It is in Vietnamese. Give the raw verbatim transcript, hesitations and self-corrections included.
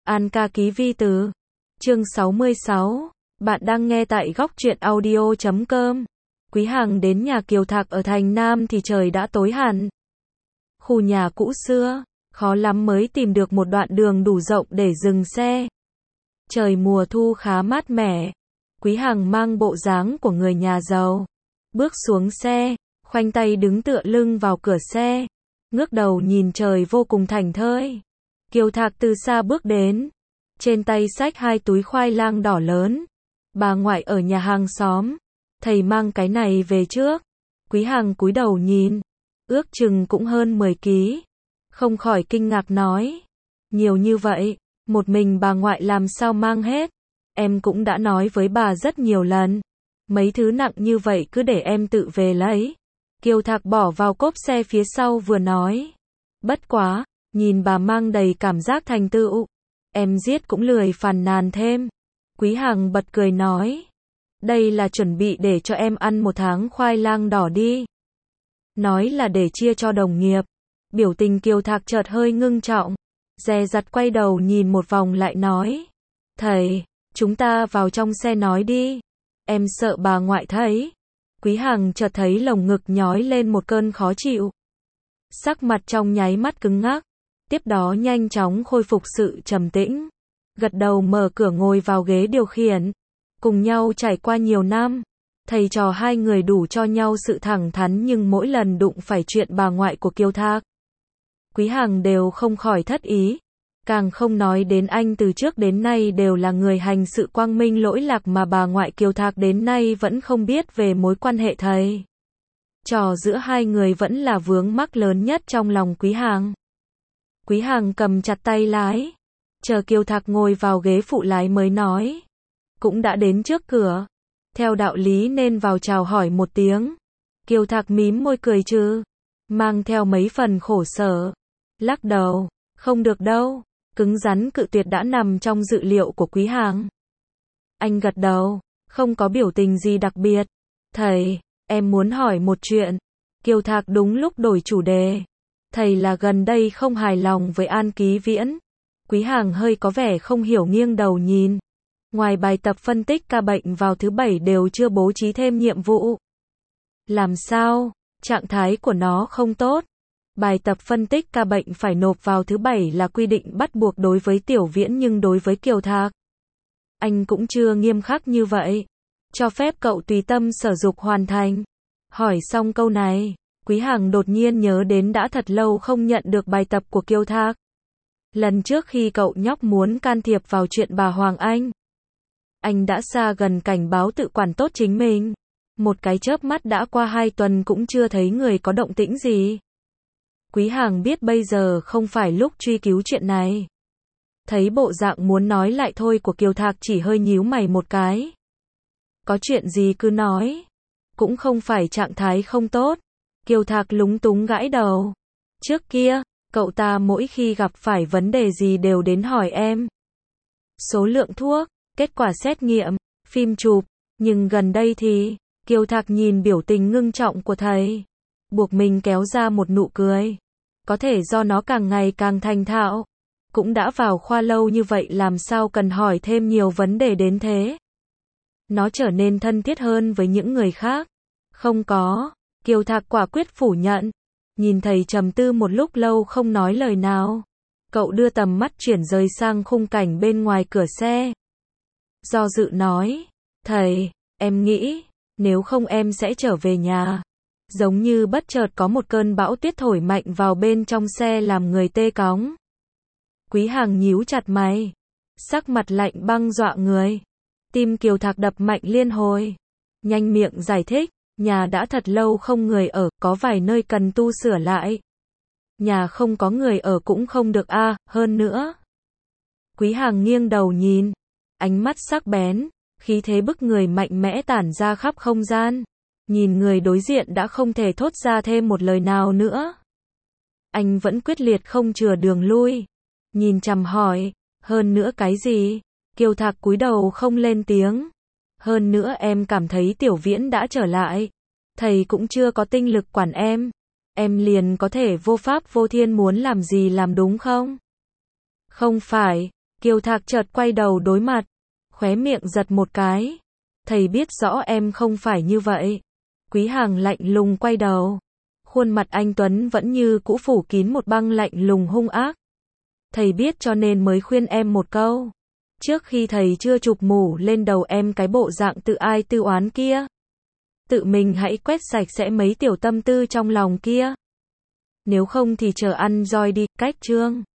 An ca ký vi từ. Chương sáu mươi sáu. Bạn đang nghe tại góc truyện audio chấm com. Quý Hằng đến nhà Kiều Thạc ở thành Nam thì trời đã tối hẳn. Khu nhà cũ xưa, khó lắm mới tìm được một đoạn đường đủ rộng để dừng xe. Trời mùa thu khá mát mẻ. Quý Hằng mang bộ dáng của người nhà giàu. Bước xuống xe, khoanh tay đứng tựa lưng vào cửa xe. Ngước đầu nhìn trời vô cùng thảnh thơi. Kiều Thạc từ xa bước đến. Trên tay xách hai túi khoai lang đỏ lớn. Bà ngoại ở nhà hàng xóm. Thầy mang cái này về trước. Quý Hằng cúi đầu nhìn. Ước chừng cũng hơn mười ký. Không khỏi kinh ngạc nói. Nhiều như vậy, một mình bà ngoại làm sao mang hết. Em cũng đã nói với bà rất nhiều lần. Mấy thứ nặng như vậy cứ để em tự về lấy. Kiều Thạc bỏ vào cốp xe phía sau vừa nói. Bất quá, nhìn bà mang đầy cảm giác thành tựu. Em giết cũng lười phàn nàn thêm. Quý Hằng bật cười nói. Đây là chuẩn bị để cho em ăn một tháng khoai lang đỏ đi. Nói là để chia cho đồng nghiệp. Biểu tình Kiều Thạc chợt hơi ngưng trọng. Dè dặt quay đầu nhìn một vòng lại nói. Thầy, chúng ta vào trong xe nói đi. Em sợ bà ngoại thấy. Quý Hằng chợt thấy lồng ngực nhói lên một cơn khó chịu. Sắc mặt trong nháy mắt cứng ngắc. Tiếp đó nhanh chóng khôi phục sự trầm tĩnh. Gật đầu mở cửa ngồi vào ghế điều khiển. Cùng nhau trải qua nhiều năm. Thầy trò hai người đủ cho nhau sự thẳng thắn nhưng mỗi lần đụng phải chuyện bà ngoại của Kiều Thạc. Quý Hằng đều không khỏi thất ý. Càng không nói đến anh từ trước đến nay đều là người hành sự quang minh lỗi lạc mà bà ngoại Kiều Thạc đến nay vẫn không biết về mối quan hệ thầy trò giữa hai người vẫn là vướng mắc lớn nhất trong lòng Quý Hằng. Quý Hằng cầm chặt tay lái. Chờ Kiều Thạc ngồi vào ghế phụ lái mới nói. Cũng đã đến trước cửa. Theo đạo lý nên vào chào hỏi một tiếng. Kiều Thạc mím môi cười trừ. Mang theo mấy phần khổ sở. Lắc đầu. Không được đâu. Cứng rắn cự tuyệt đã nằm trong dự liệu của Quý Hằng. Anh gật đầu. Không có biểu tình gì đặc biệt. Thầy, em muốn hỏi một chuyện. Kiều Thạc đúng lúc đổi chủ đề. Thầy là gần đây không hài lòng với An Ký Viễn. Quý Hằng hơi có vẻ không hiểu nghiêng đầu nhìn. Ngoài bài tập phân tích ca bệnh vào thứ bảy đều chưa bố trí thêm nhiệm vụ. Làm sao? Trạng thái của nó không tốt. Bài tập phân tích ca bệnh phải nộp vào thứ bảy là quy định bắt buộc đối với Tiểu Viễn nhưng đối với Kiều Thạc. Anh cũng chưa nghiêm khắc như vậy. Cho phép cậu tùy tâm sở dục hoàn thành. Hỏi xong câu này, Quý Hằng đột nhiên nhớ đến đã thật lâu không nhận được bài tập của Kiều Thạc. Lần trước khi cậu nhóc muốn can thiệp vào chuyện bà Hoàng Anh. Anh đã xa gần cảnh báo tự quản tốt chính mình. Một cái chớp mắt đã qua hai tuần cũng chưa thấy người có động tĩnh gì. Quý Hằng biết bây giờ không phải lúc truy cứu chuyện này. Thấy bộ dạng muốn nói lại thôi của Kiều Thạc chỉ hơi nhíu mày một cái. Có chuyện gì cứ nói. Cũng không phải trạng thái không tốt. Kiều Thạc lúng túng gãi đầu. Trước kia, cậu ta mỗi khi gặp phải vấn đề gì đều đến hỏi em. Số lượng thuốc, kết quả xét nghiệm, phim chụp. Nhưng gần đây thì, Kiều Thạc nhìn biểu tình ngưng trọng của thầy. Buộc mình kéo ra một nụ cười. Có thể do nó càng ngày càng thành thạo. Cũng đã vào khoa lâu như vậy làm sao cần hỏi thêm nhiều vấn đề đến thế. Nó trở nên thân thiết hơn với những người khác. Không có. Kiều Thạc quả quyết phủ nhận. Nhìn thầy trầm tư một lúc lâu không nói lời nào. Cậu đưa tầm mắt chuyển rời sang khung cảnh bên ngoài cửa xe. Do dự nói. Thầy, em nghĩ, nếu không em sẽ trở về nhà. Giống như bất chợt có một cơn bão tuyết thổi mạnh vào bên trong xe làm người tê cóng. Quý Hằng nhíu chặt mày. Sắc mặt lạnh băng dọa người. Tim Kiều Thạc đập mạnh liên hồi. Nhanh miệng giải thích. Nhà đã thật lâu không người ở, có vài nơi cần tu sửa lại. Nhà không có người ở cũng không được a, à, hơn nữa. Quý Hằng nghiêng đầu nhìn. Ánh mắt sắc bén, khí thế bức người mạnh mẽ tản ra khắp không gian. Nhìn người đối diện đã không thể thốt ra thêm một lời nào nữa. Anh vẫn quyết liệt không chừa đường lui. Nhìn chằm hỏi, hơn nữa cái gì? Kiều Thạc cúi đầu không lên tiếng. Hơn nữa em cảm thấy Tiểu Viễn đã trở lại. Thầy cũng chưa có tinh lực quản em. Em liền có thể vô pháp vô thiên muốn làm gì làm đúng không? Không phải. Kiều Thạc chợt quay đầu đối mặt, khóe miệng giật một cái. Thầy biết rõ em không phải như vậy. Quý Hàng lạnh lùng quay đầu. Khuôn mặt anh Tuấn vẫn như cũ phủ kín một băng lạnh lùng hung ác. Thầy biết cho nên mới khuyên em một câu. Trước khi thầy chưa chụp mũ lên đầu em cái bộ dạng tự ai tự oán kia. Tự mình hãy quét sạch sẽ mấy tiểu tâm tư trong lòng kia. Nếu không thì chờ ăn roi đi, cách chương.